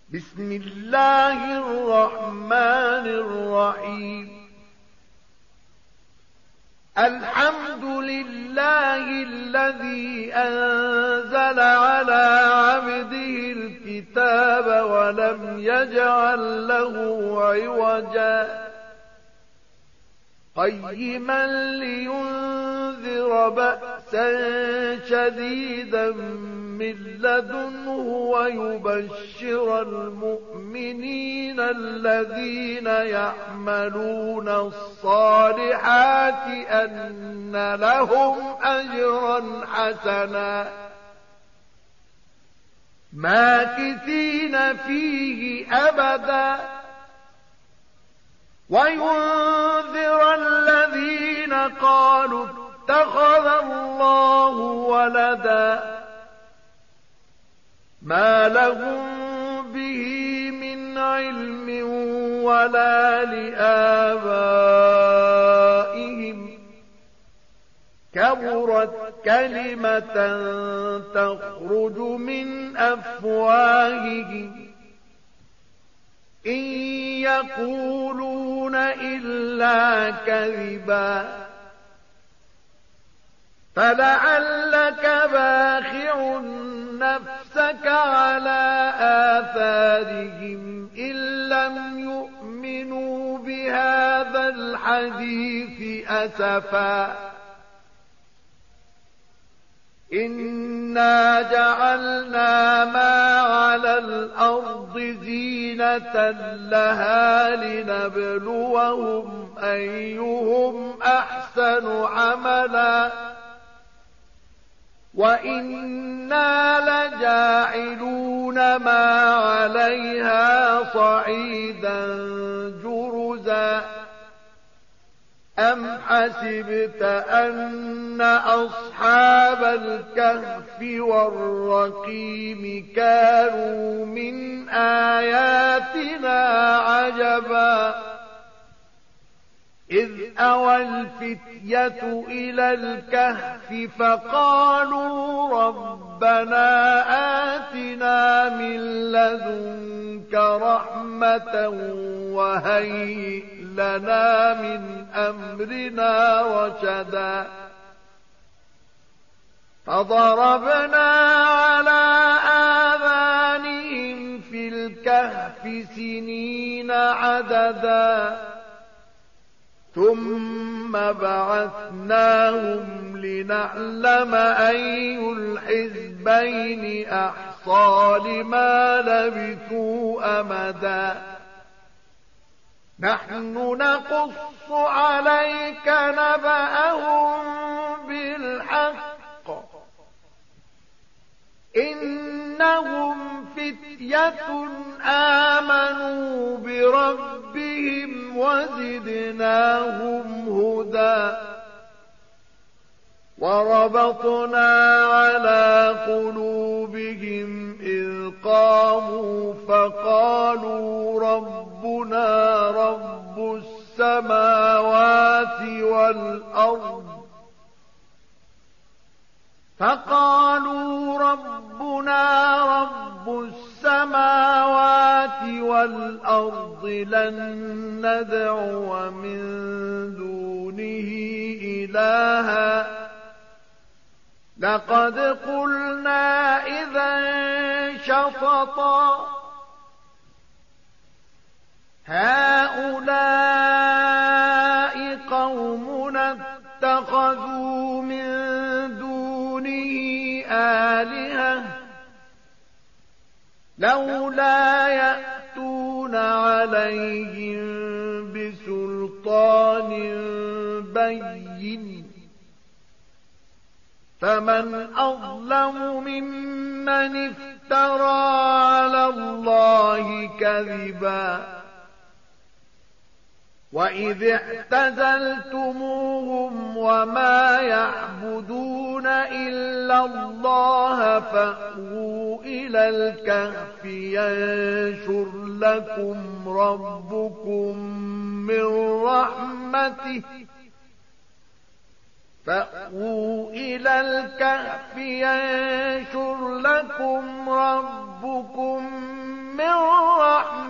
بسم الله الرحمن الرحيم. الحمد لله الذي أنزل على عبده الكتاب ولم يجعل له عوجا قيما لينذر بأسا شديدا من لدنه ويبشر المؤمنين الذين يعملون الصالحات أن لهم أجرا حسنا ماكثين فيه أبدا وينذر الذين قالوا اتخذ الله ولدا ما لهم به من علم ولا لآبائهم كبرت كلمة تخرج من أفواههم إن يقولون إلا كذبا فلعلك باخع نفسك على آثارهم إن لم يؤمنوا بهذا الحديث أسفا إنا جعلنا ما على الأرض زينة لها لنبلوهم أيهم أحسن عملا وإنا لجاعلون ما عليها صعيدا جرزا أم حسبت أن أصحاب الكهف والرقيم كانوا من آياتنا عجبا إذ أوى الفتية إلى الكهف فقالوا ربنا آتنا من لدنك رحمة وهيئ لنا من أمرنا رشدا فضربنا على آذانهم في الكهف سنين عددا ثم بعثناهم لنعلم أي الحزبين أحصى لما لبثوا أمدا نحن نقص عليك نبأهم بالحق إنهم فتية آمنوا بربهم وزدناهم هدى وربطنا على قلوبهم إذ قاموا فقالوا ربنا رب السماوات والأرض لن ندعو من دونه إلها لقد قلنا إذا شططا هؤلاء قومنا اتخذوا من دونه آلهة لولا يأتون عليهم بسلطان بين فمن أظلم ممن افترى على الله كذبا وإذ اعتزلتموهم وما يعبدون إلا الله فأووا إلى الكهف ينشر لكم ربكم من رحمته فأووا إلى الكهف ينشر لكم ربكم من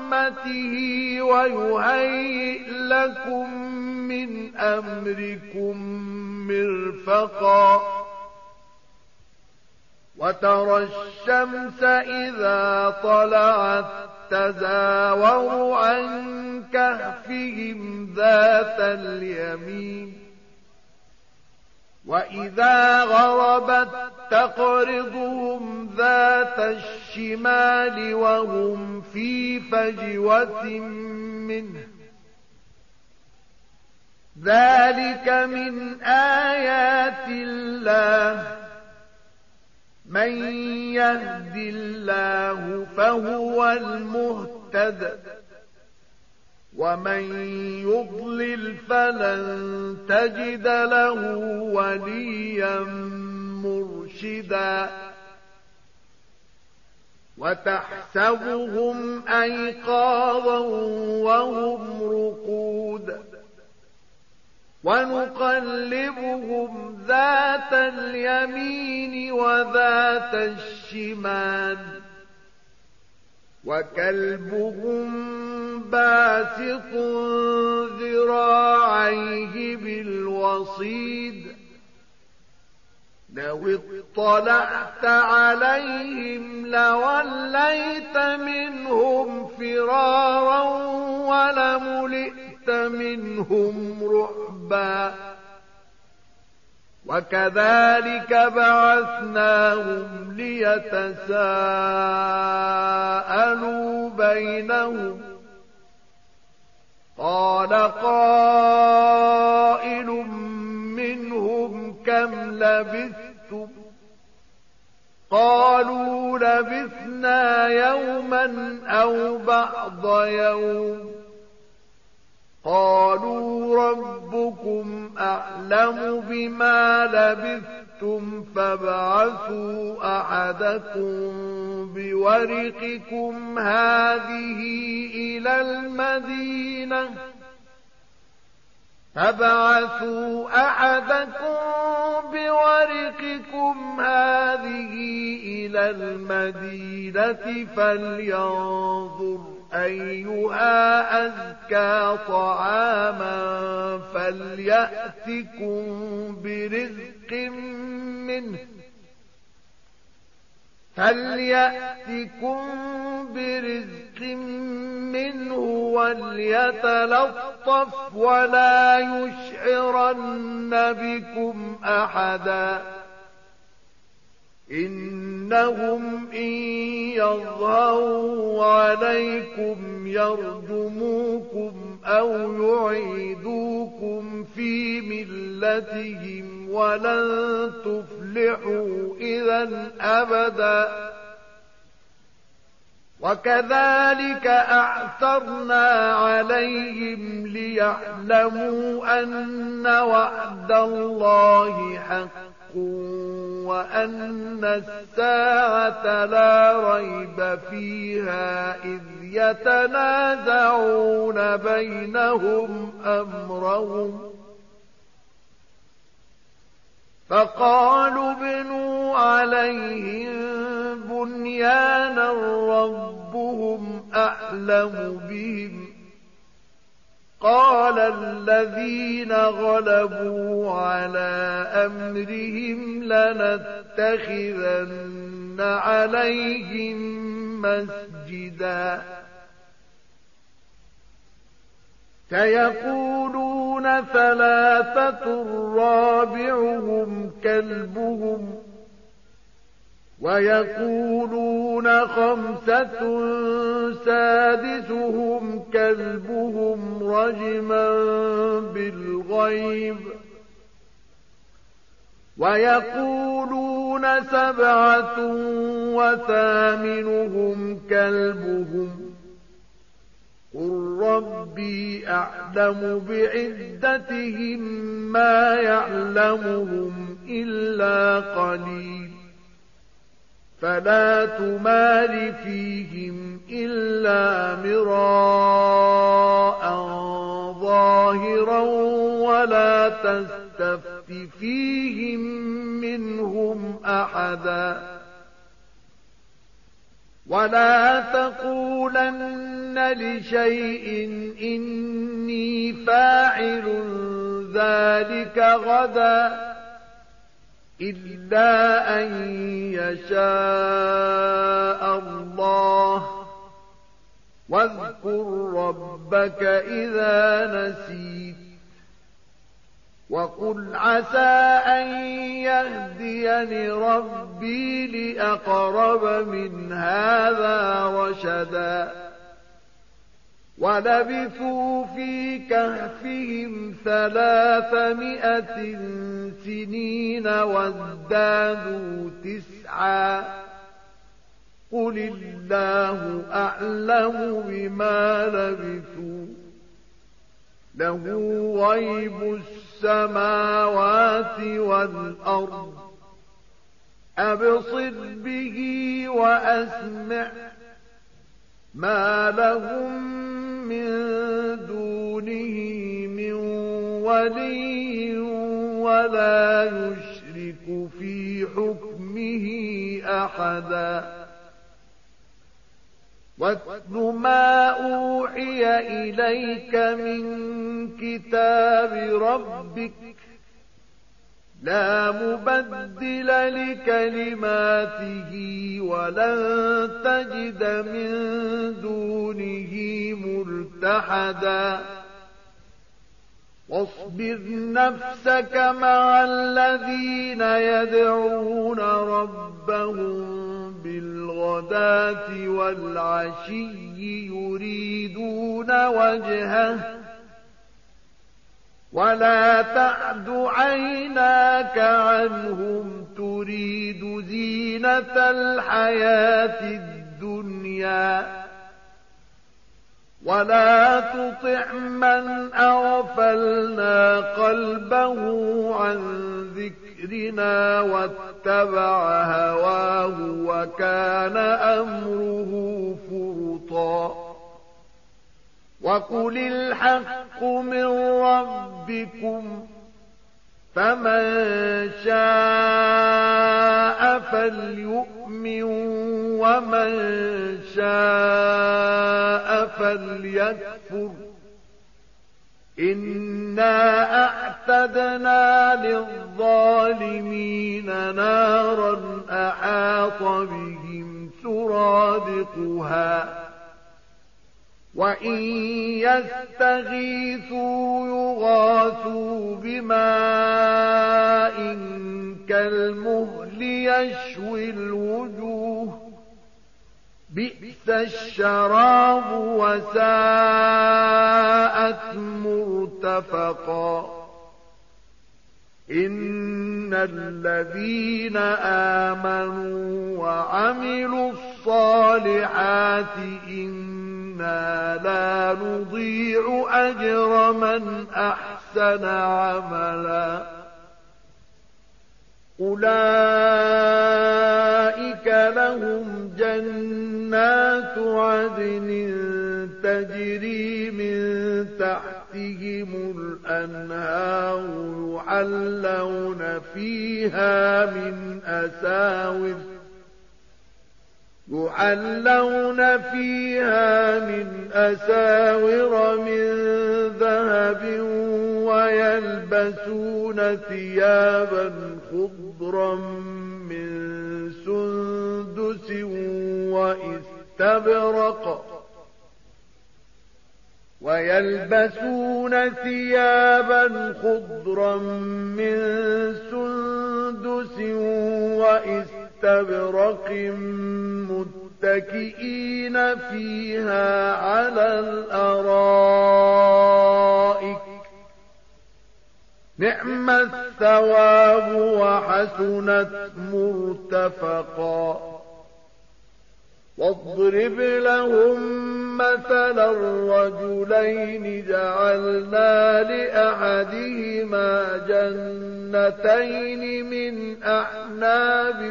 رحمته ويهيئ لكم من أمركم مرفقا وترى الشمس إذا طلعت تزاور عن كهفهم ذات اليمين وإذا غربت تقرضهم ذات الشمال وهم في فجوة منه ذلك من آيات الله من يهد الله فهو المهتد ومن يضلل فلن تجد له وليا مرشدا وتحسبهم أيقاظا وهم رقود ونقلبهم ذات اليمين وذات الشمال وكلبهم باسط ذراعيه بالوصيد لو اطلعت عليهم لوليت منهم فرارا ولملئت منهم رعبا وكذلك بعثناهم ليتساءلوا بينهم قال قائل منهم كم لبثتم قالوا لبثنا يوما أو بعض يوم قالوا ربكم أعلم بما لبثتم فابعثوا أحدكم بورقكم هذه إلى المدينة فلينظر أيها أزكى طعاما فليأتكم برزق منه وليتلطف ولا يشعرن بكم أحدا إنهم إن يظهروا عليكم يرجموكم أو يعيدوكم في ملتهم ولن تفلحوا إذا أبدا وكذلك أعثرنا عليهم ليعلموا أن وعد الله حق وأن الساعة لا ريب فيها إذ يتنازعون بينهم أمرهم فقالوا ابنوا عليهم بنيانا ربهم أعلم بهم قال الذين غلبوا على أمرهم لنتخذن عليهم مسجدا سيقولون ثلاثة رابعهم كلبهم ويقولون خمسة سادسهم كلبهم رجما بالغيب ويقولون سبعة وثامنهم كلبهم قل ربي أعلم بعدتهم ما يعلمهم إلا قليل فلا تمار فيهم إلا مراء ظاهرا ولا تستفت فيهم منهم أحدا ولا تقولن لشيء إني فاعل ذلك غدا إلا أن يشاء الله واذكر ربك إذا نسيت وقل عسى أن يهديني ربي لأقرب من هذا رشدا ولبثوا في كهفهم 300 سنين وازدادوا 9 قل الله أعلم بما لبثوا له غيب السماوات والأرض أبصر به وأسمع ما لهم من دونه من ولي ولا يشرك في حكمه أحدا واتل ما أوحي إليك من كتاب ربك لا مبدل لكلماته ولن تجد من دونه ملتحدا واصبر نفسك مع الذين يدعون ربهم بالغداة والعشي يريدون وجهه ولا تعد عيناك عنهم تريد زينة الحياة الدنيا ولا تطع من أغفلنا قلبه عن ذكرنا واتبع هواه وكان أمره فرطا وقل الحق من ربكم فمن شاء فليؤمن ومن شاء فليكفر إنا أعتدنا للظالمين نارا أحاط بهم سرادقها وإن يستغيثوا يغاثوا بماء كالمهل يشوي الوجوه بئس الشراب وساءت مرتفقا إن الذين آمنوا وعملوا الصالحات إنا لا نضيع أجر من أحسن عملا أولئك لهم جنات عدن تجري من تحتهم الأنهار يحلون فيها من أساور من ذهب ويلبسون ثيابا خضرا من سندس واستبرق متكئين فيها على الأرائك نعم الثواب وحسنت مرتفقا واضرب لهم مثلا الرجلين جعلنا لأحدهما جنتين من أعناب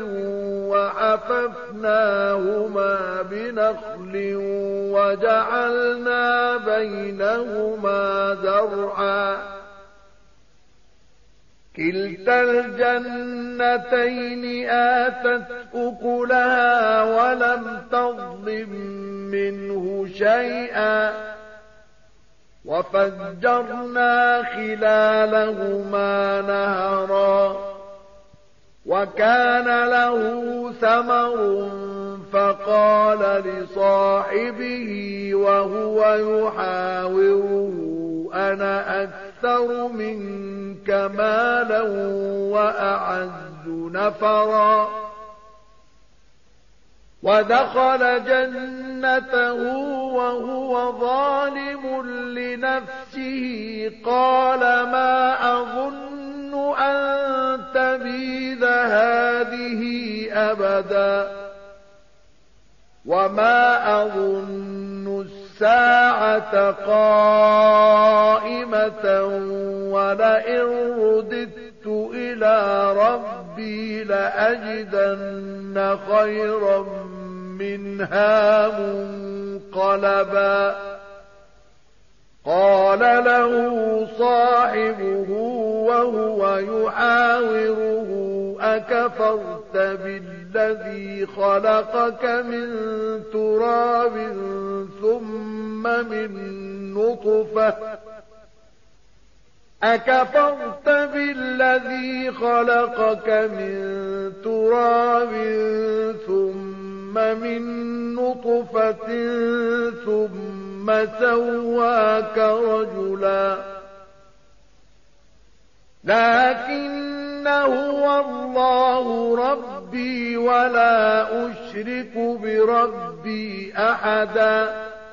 وحففناهما بنخل وجعلنا بينهما زرعا كلتا الجنتين آتت أكلها ولم تظلم منه شيئا وفجرنا خلالهما نهرا وكان له ثمر فقال لصاحبه وهو يحاوره أنا أكثر منك مالا وأعز نفرا ودخل جنته وهو ظالم لنفسه قال ما أظن أن تبيد هذه أبدا وما أظن الساعة قائمة ولئن رددت إلى ربي لأجدن خيرا منها منقلبا قال له صاحبه وهو يحاوره أكفرت بالذي خلقك من تراب ثم من نطفة أكفرت بالذي خلقك من تراب ثم من نطفة ثم سواك رجلا لكن هو الله ربي ولا أشرك بربي أحدا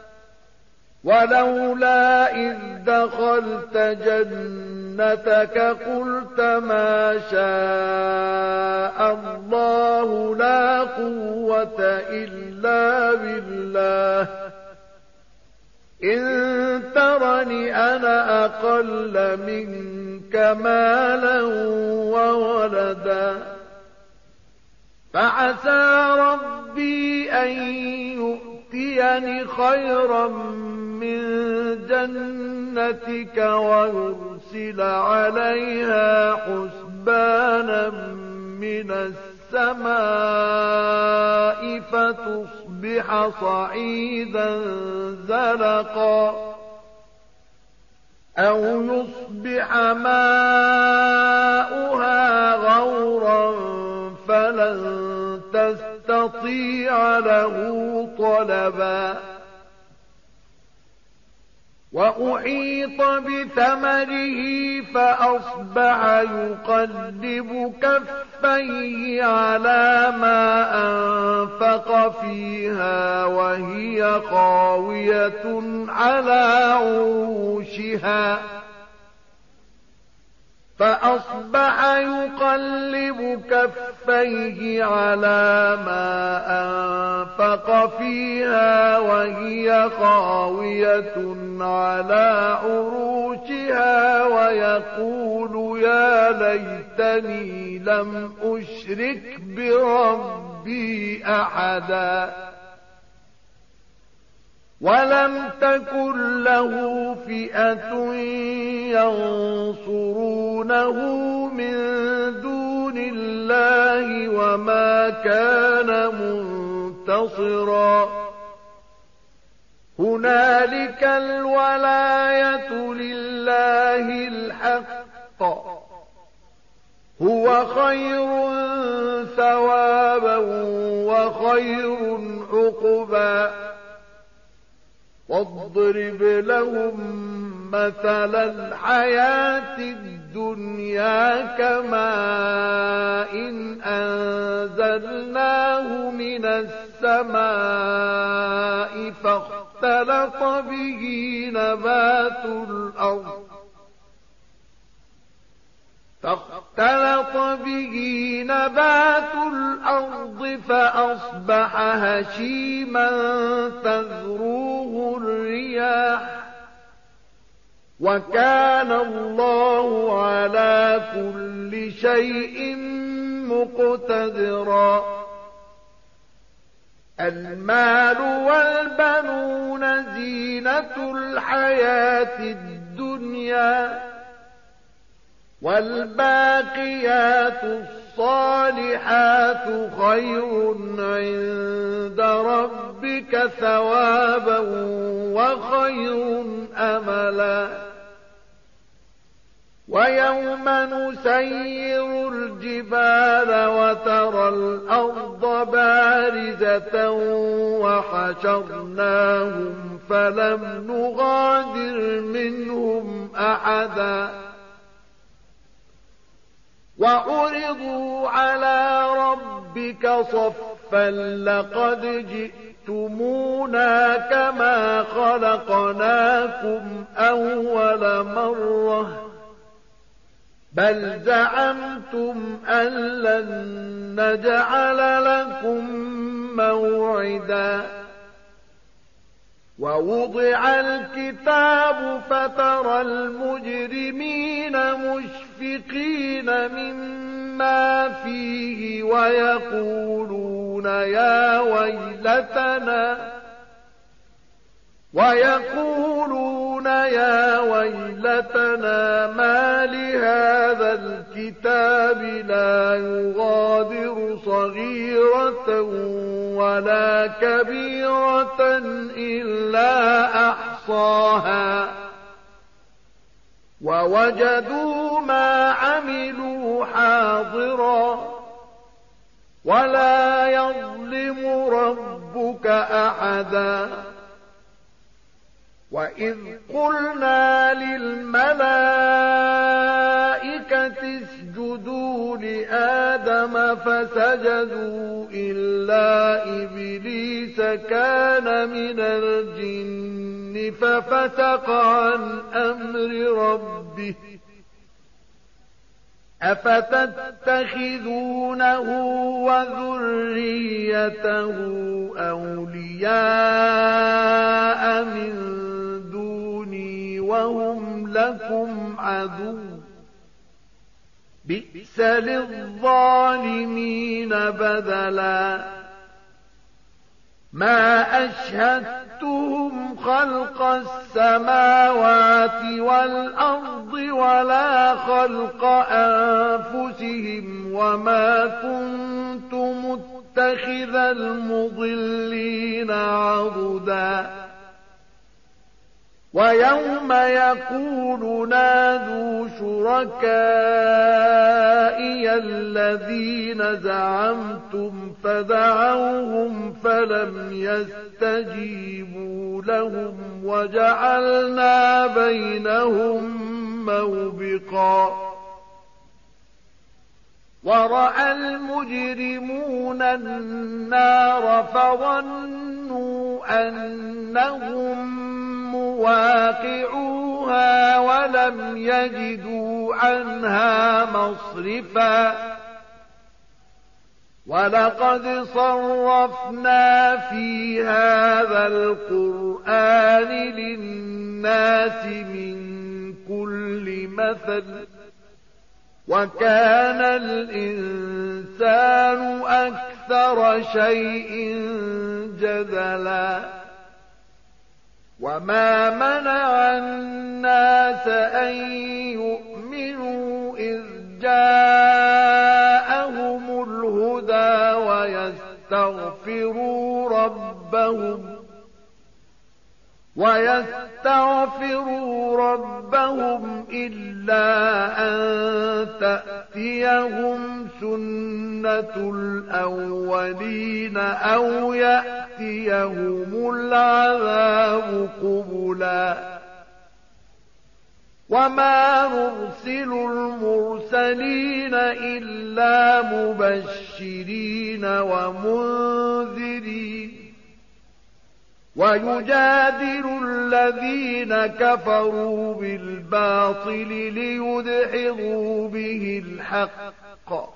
ولولا إذ دخلت جنتك قلت ما شاء الله لا قوة إلا بالله إن ترني أنا أقل منك مالا وولدا فعسى ربي أن يؤتيني خيرا من جنتك ويرسل عليها حسبانا من السماء فتصبح صعيدا زلقا أو يصبح ماؤها غورا فلن تستطيع له طلبا وأحيط بثمره فأصبح يقلب كفيه على ما أنفق فيها وهي خاوية على عروشها فأصبح يقلب كفيه على ما أنفق فيها وهي خاوية على عروشها ويقول يا ليتني لم أشرك بربي أحدا ولم تكن له فئة ينصرونه من دون الله وما كان منتصرا هنالك الولاية لله الحق هو خير ثوابا وخير عقبا واضرب لهم مثل الحياة الدنيا كماء إن أنزلناه من السماء فاختلط به نبات الأرض فأصبح هشيما تذروه الرياح وكان الله على كل شيء مقتدرا المال والبنون زينة الحياة الدنيا والباقيات الصالحات خير عند ربك ثوابا وخير أملا ويوم نسير الجبال وترى الأرض بارزة وحشرناهم فلم نغادر منهم أحدا وعرضوا على ربك صفا لقد جئتمونا كما خلقناكم أول مرة بل زعمتم أن لن نجعل لكم موعدا ووضع الكتاب فترى المجرمين مشفقين مما فيه ويقولون يا ويلتنا ما لهذا الكتاب لا يغادر صغيرة ولا كبيرة إلا أحصاها ووجدوا ما عملوا حاضرا ولا يظلم ربك أحدا وإذ قلنا للملائكة اسجدوا لآدم فسجدوا إلا إبليس كان من الجن ففسق عن أمر ربه أفتتخذونه وذريته أولياء من دوني وهم لكم عدو بئس للظالمين بدلا ما أشهدتهم خلق السماوات والأرض ولا خلق أنفسهم وما كنت متخذ المضلين عضدا ويوم يقول نادوا شركائي الذين زعمتم فدعوهم فلم يستجيبوا لهم وجعلنا بينهم موبقا ورأى المجرمون النار فظنوا أنهم مواقعوها ولم يجدوا عنها مصرفا ولقد صرفنا في هذا القرآن للناس من كل مثل وكان الإنسان أكثر شيء جدلا وما منع الناس أن يؤمنوا إذ جاءهم الهدى ويستغفروا ربهم إلا أن تأتيهم سنة الأولين أو يأتيهم العذاب قبلا وما نرسل المرسلين إلا مبشرين ومنذرين ويجادل الذين كفروا بالباطل ليدحضوا به الحق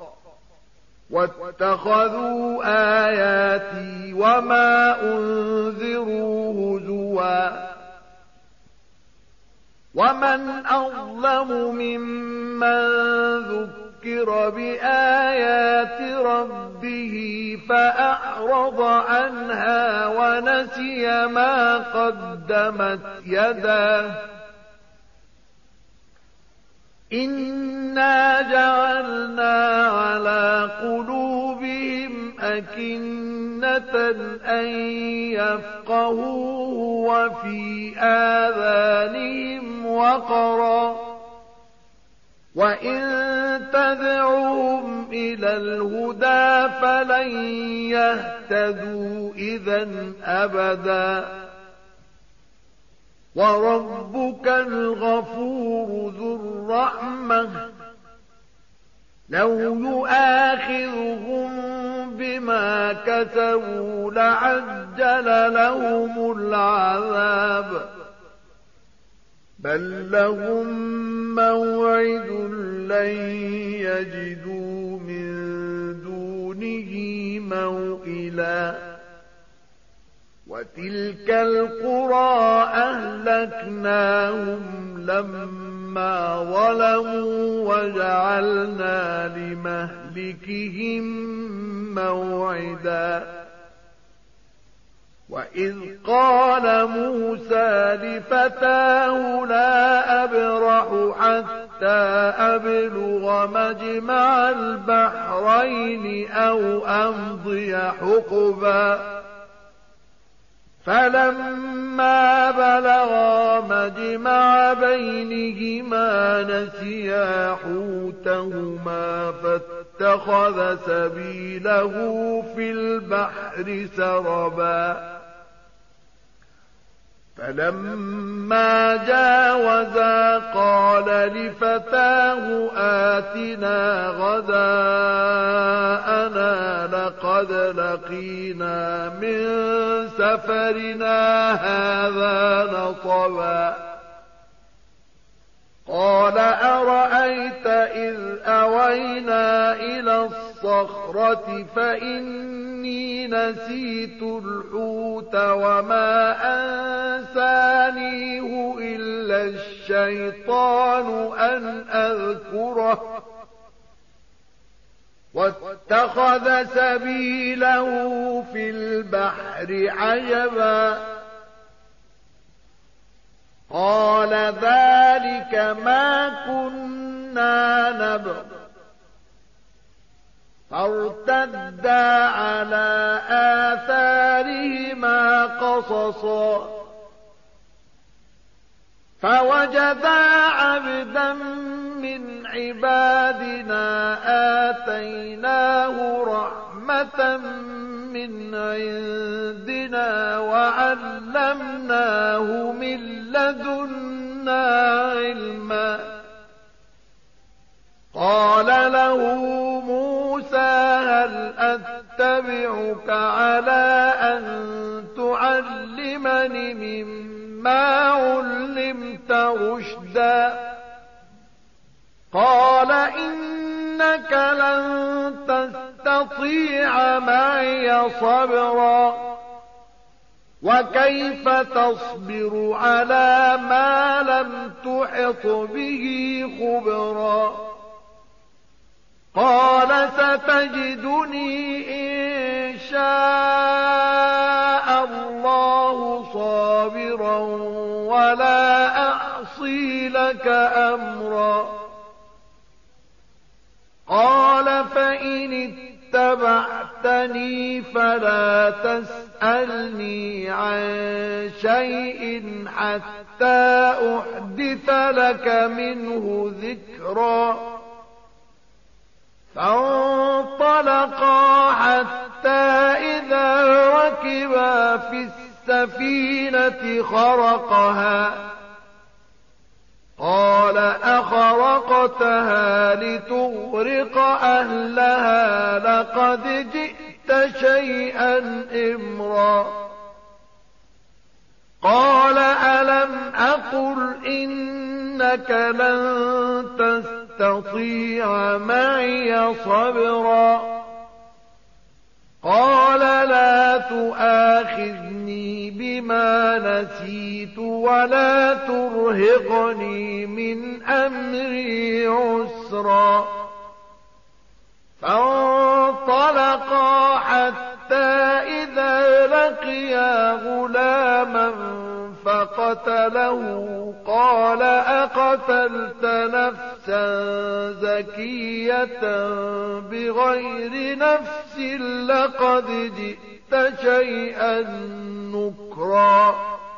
واتخذوا آياتي وما أنذروا هزوا ومن أظلم ممن ذكر بآيات ربه فأعرض عنها ونسي ما قدمت يداه إنا جعلنا على قلوبهم أكنة أن يفقهوه وفي آذانهم وقرا وإن تدعوهم إلى الهدى فلن يهتدوا إذن أبدا وربك الغفور ذو الرحمة لو يؤاخذهم بما كسبوا لعجل لهم العذاب بل لهم موعد لن يجدوا من دونه موئلا وتلك القرى أهلكناهم لما ظلموا وجعلنا لمهلكهم موعدا وإذ قال موسى لفتاه لا أبرح حتى أبلغ مجمع البحرين أو أمضي حقبا فلما بلغا مجمع بينهما نسيا حوتهما فاتخذ سبيله في البحر سربا فلما جاوزا قال لفتاه آتنا غداءنا لقد لقينا من سفرنا هذا نصبا قال أرأيت إذ أوينا إلى الصخرة فإني نسيت الحوت وما أنسانيه إلا الشيطان أن أذكره واتخذ سبيله في البحر عجبا قال ذلك ما كنا نبغ فارتدا على آثارهما قصصا فوجدا عبدا من عبادنا آتيناه رحمة من عندنا وعلمناه من لدنا علما قال له موسى هل أتبعك على أن تعلمني مما علمت رشدا قال إنك لن تستطيع معي صبرا وكيف تصبر على ما لم تحط به خبرا قال ستجدني إن شاء الله صابرا ولا أعصي لك أمرا قال فإن اتبعتني فلا تسألني عن شيء حتى أحدث لك منه ذكرا فانطلقا حتى إذا ركبا في السفينة خرقها قال أخرقتها لتغرق أهلها لقد جئت شيئا إمرا قال ألم أقل إنك لن تستطيع معي صبرا قال لا تؤاخذني بما نسيت ولا ترهقني من أمري عسرا فانطلقا حتى إذا لقيا غلاما فقتله قال أقتلت نفسا زكية بغير نفس لقد جئت شيئا نكرا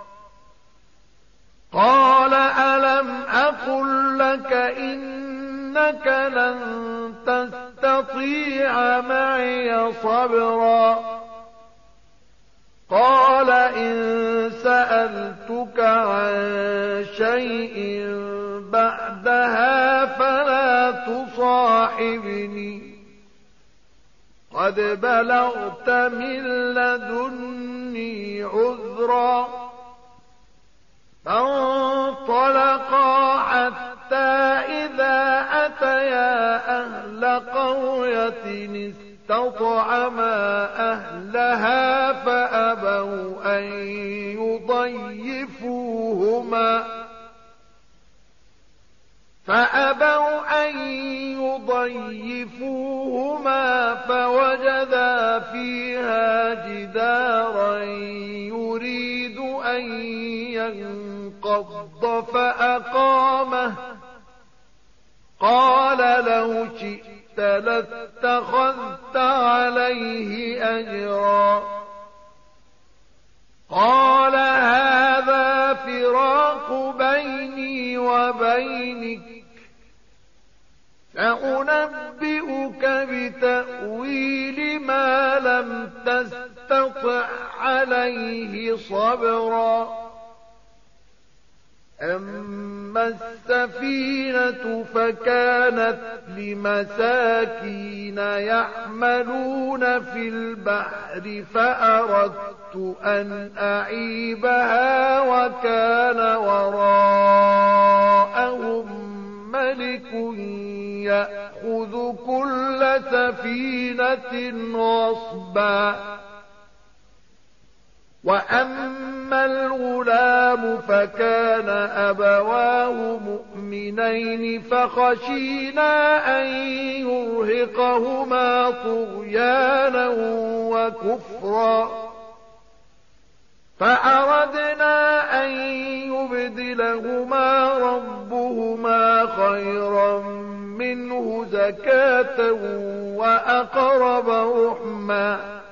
قال ألم أقل لك إنك لن تستطيع معي صبرا قال إن سألتك عن شيء بعدها فلا تصاحبني قد بلغت من لدني عذرا فانطلقا حتى إذا أتيا أهل قرية استطعما أهلها فأبوا أن يضيفوهما فوجدا فيها جدارا يريد أن ينقض فأقامه قال لو شئت لاتخذت عليه أجرا قال هذا فراق بيني وبينك سأنبئك بتأويل ما لم تستطع عليه صبرا أما السفينة فكانت لمساكين يعملون في البحر فأردت أن أعيبها وكان وراءهم ملك يأخذ كل سفينة غصبا وأما الغلام فكان أبواه مؤمنين فخشينا أن يرهقهما طغيانا وكفرا فأردنا أن يبدلهما ربهما خيرا منه زكاة وأقرب رحما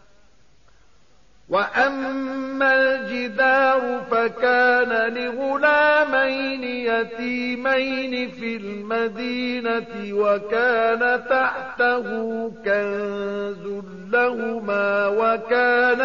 وأما الجدار فكان لغلامين يتيمين في المدينة وكان تحته كنز لهما وكان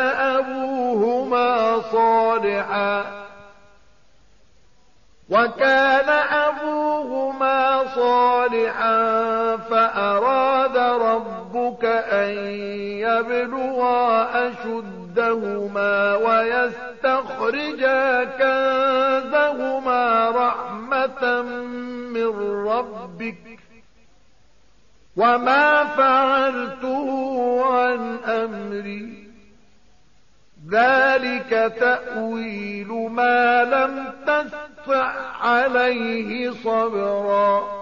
أبوهما صالحا فأراد ربك أن يبلغا أشدهما ويستخرجا كنزهما رحمة من ربك وما فعلته عن أمري ذلك تأويل ما لم تستطع عليه صبرا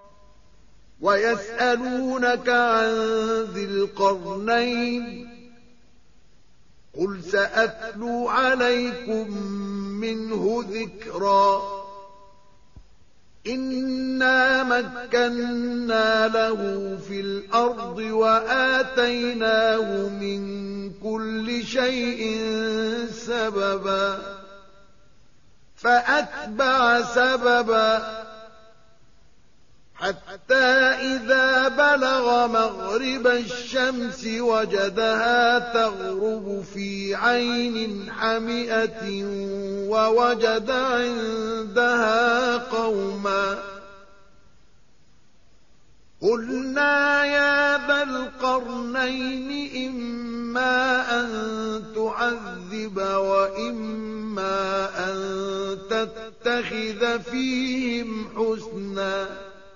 ويسألونك عن ذي القرنين قل سأتلو عليكم منه ذكرا إنا مكنا له في الأرض وآتيناه من كل شيء سببا فأتبع سببا حتى إذا بلغ مغرب الشمس وجدها تغرب في عين حمئة ووجد عندها قوما قلنا يا ذا القرنين إما أن تعذب وإما أن تتخذ فيهم حسنا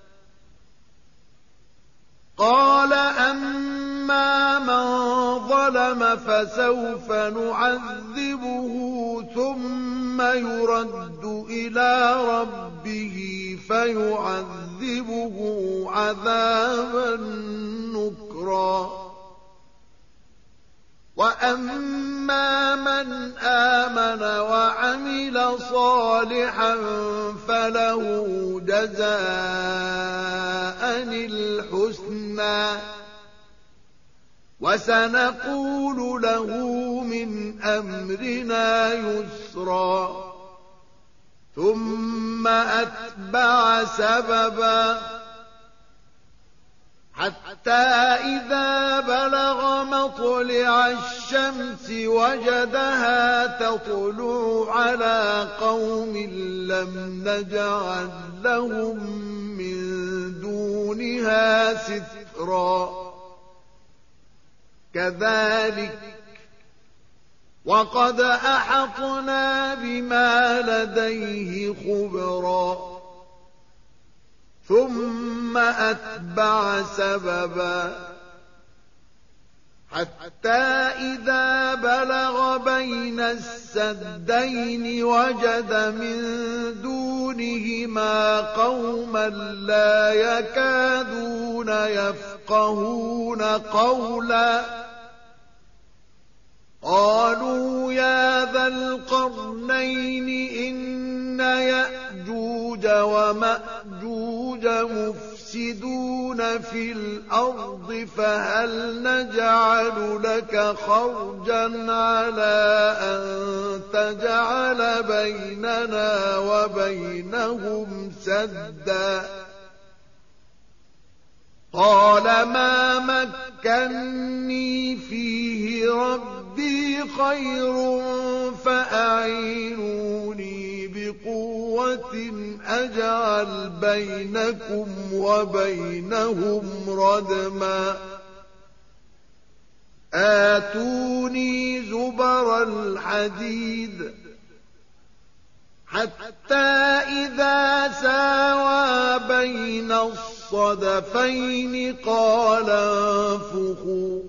قال أما من ظلم فسوف نعذبه ثم يرد إلى ربه فيعذبه عذابا نكرا وأما من آمن وعمل صالحا فله جزاء الحسنى وسنقول له من أمرنا يسرا ثم أتبع سببا حتى إذا بلغ مطلع الشمس وجدها تطلع على قوم لم نجعل لهم من دونها سترا كذلك وقد أحطنا بما لديه خبرا ثم أتبع سببا حتى إذا بلغ بين السدين وجد من دونهما قوما لا يكادون يفقهون قولا قالوا يا ذا القرنين إن يأجوج ومأجوج مفسدون في الأرض فهل نجعل لك خرجا على أن تجعل بيننا وبينهم سدا قال ما مكني فيه ربي خير فأعينوني بقوة أجعل بينكم وبينهم ردما آتوني زبر الحديد حتى إذا ساوى بين الصدفين قال انفخوا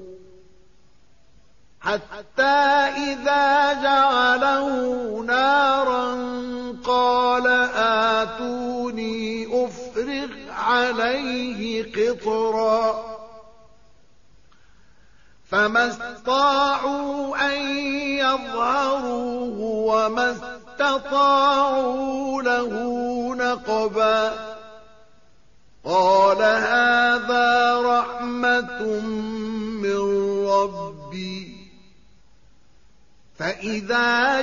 حتى إذا جعله نارا قال آتوني أفرغ عليه قطرا فما استطاعوا أن يظهروه وما استطاعوا له نقبا قال هذا رحمة من ربي فإذا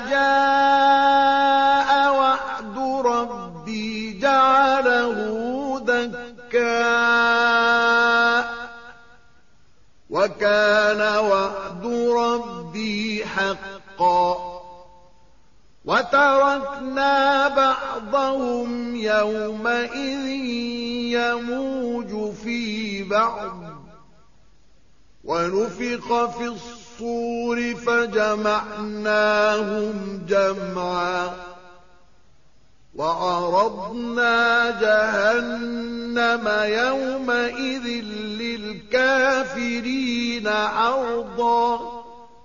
جاء وعد ربي جعله دكاء وكان وعد ربي حقا وتركنا بعضهم يومئذ يموج في بعض ونفخ في الصور فجمعناهم جمعا وعرضنا جهنم يومئذ للكافرين عرضا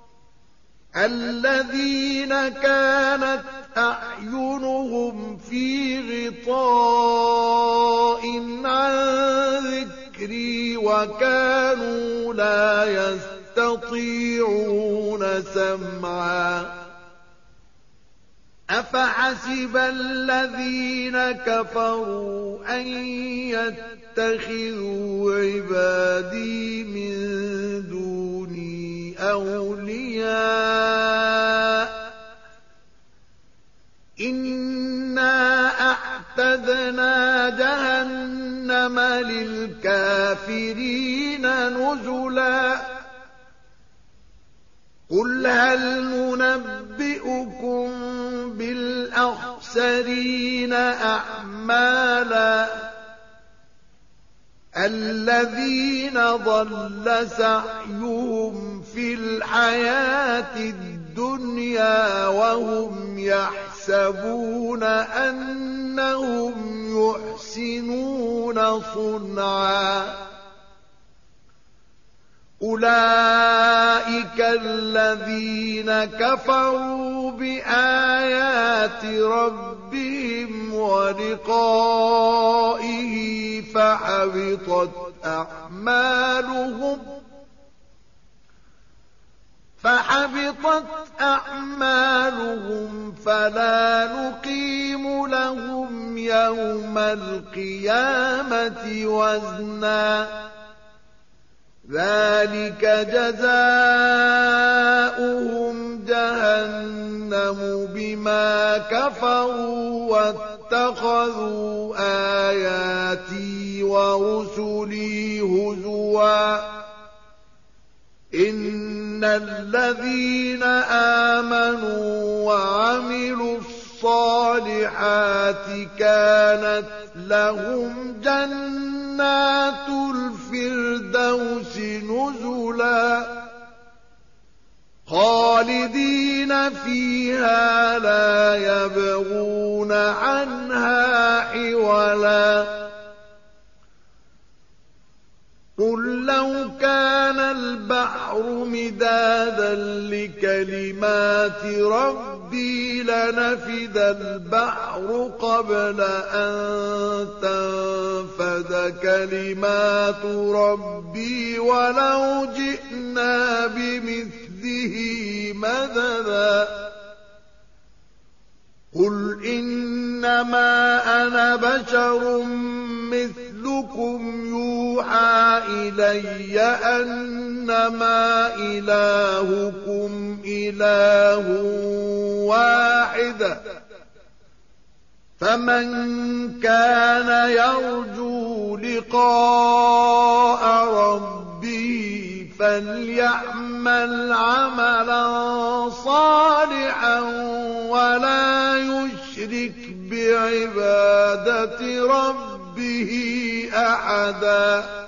الذين كانت أعينهم في غطاء عن ذكري وكانوا لا يستطيعون سمعا أفحسب الذين كفروا أن يتخذوا عبادي من دوني أولياء إنا أعتدنا جهنم للكافرين نزلا قل هل ننبئكم بالأخسرين أعمالا الذين ضل سعيهم في الحياة الدنيا وهم يحسبون أنهم يحسنون صنعا أولئك الذين كفروا بآيات ربهم ولقائه فحبطت أعمالهم فلا نقيم لهم يوم القيامة وزنا ذلك جزاؤهم جهنم بما كفروا واتخذوا آياتي ورسلي هزوا إن الذين آمنوا وعملوا الصالحات كانت لهم جنات الفردوس نزلا خالدين فيها لا يبغون عنها حولا قل لو كان البحر مدادا لكلمات ربي لنفد البحر قبل أن تنفد كلمات ربي ولو جئنا بمثله مددا قل إنما أنا بشر مثلكم يوحى إلي أنما إلهكم إله واحد فمن كان يرجو لقاء ربه فليعمل عملا صالحا ولا يشرك بعبادة ربه أحدا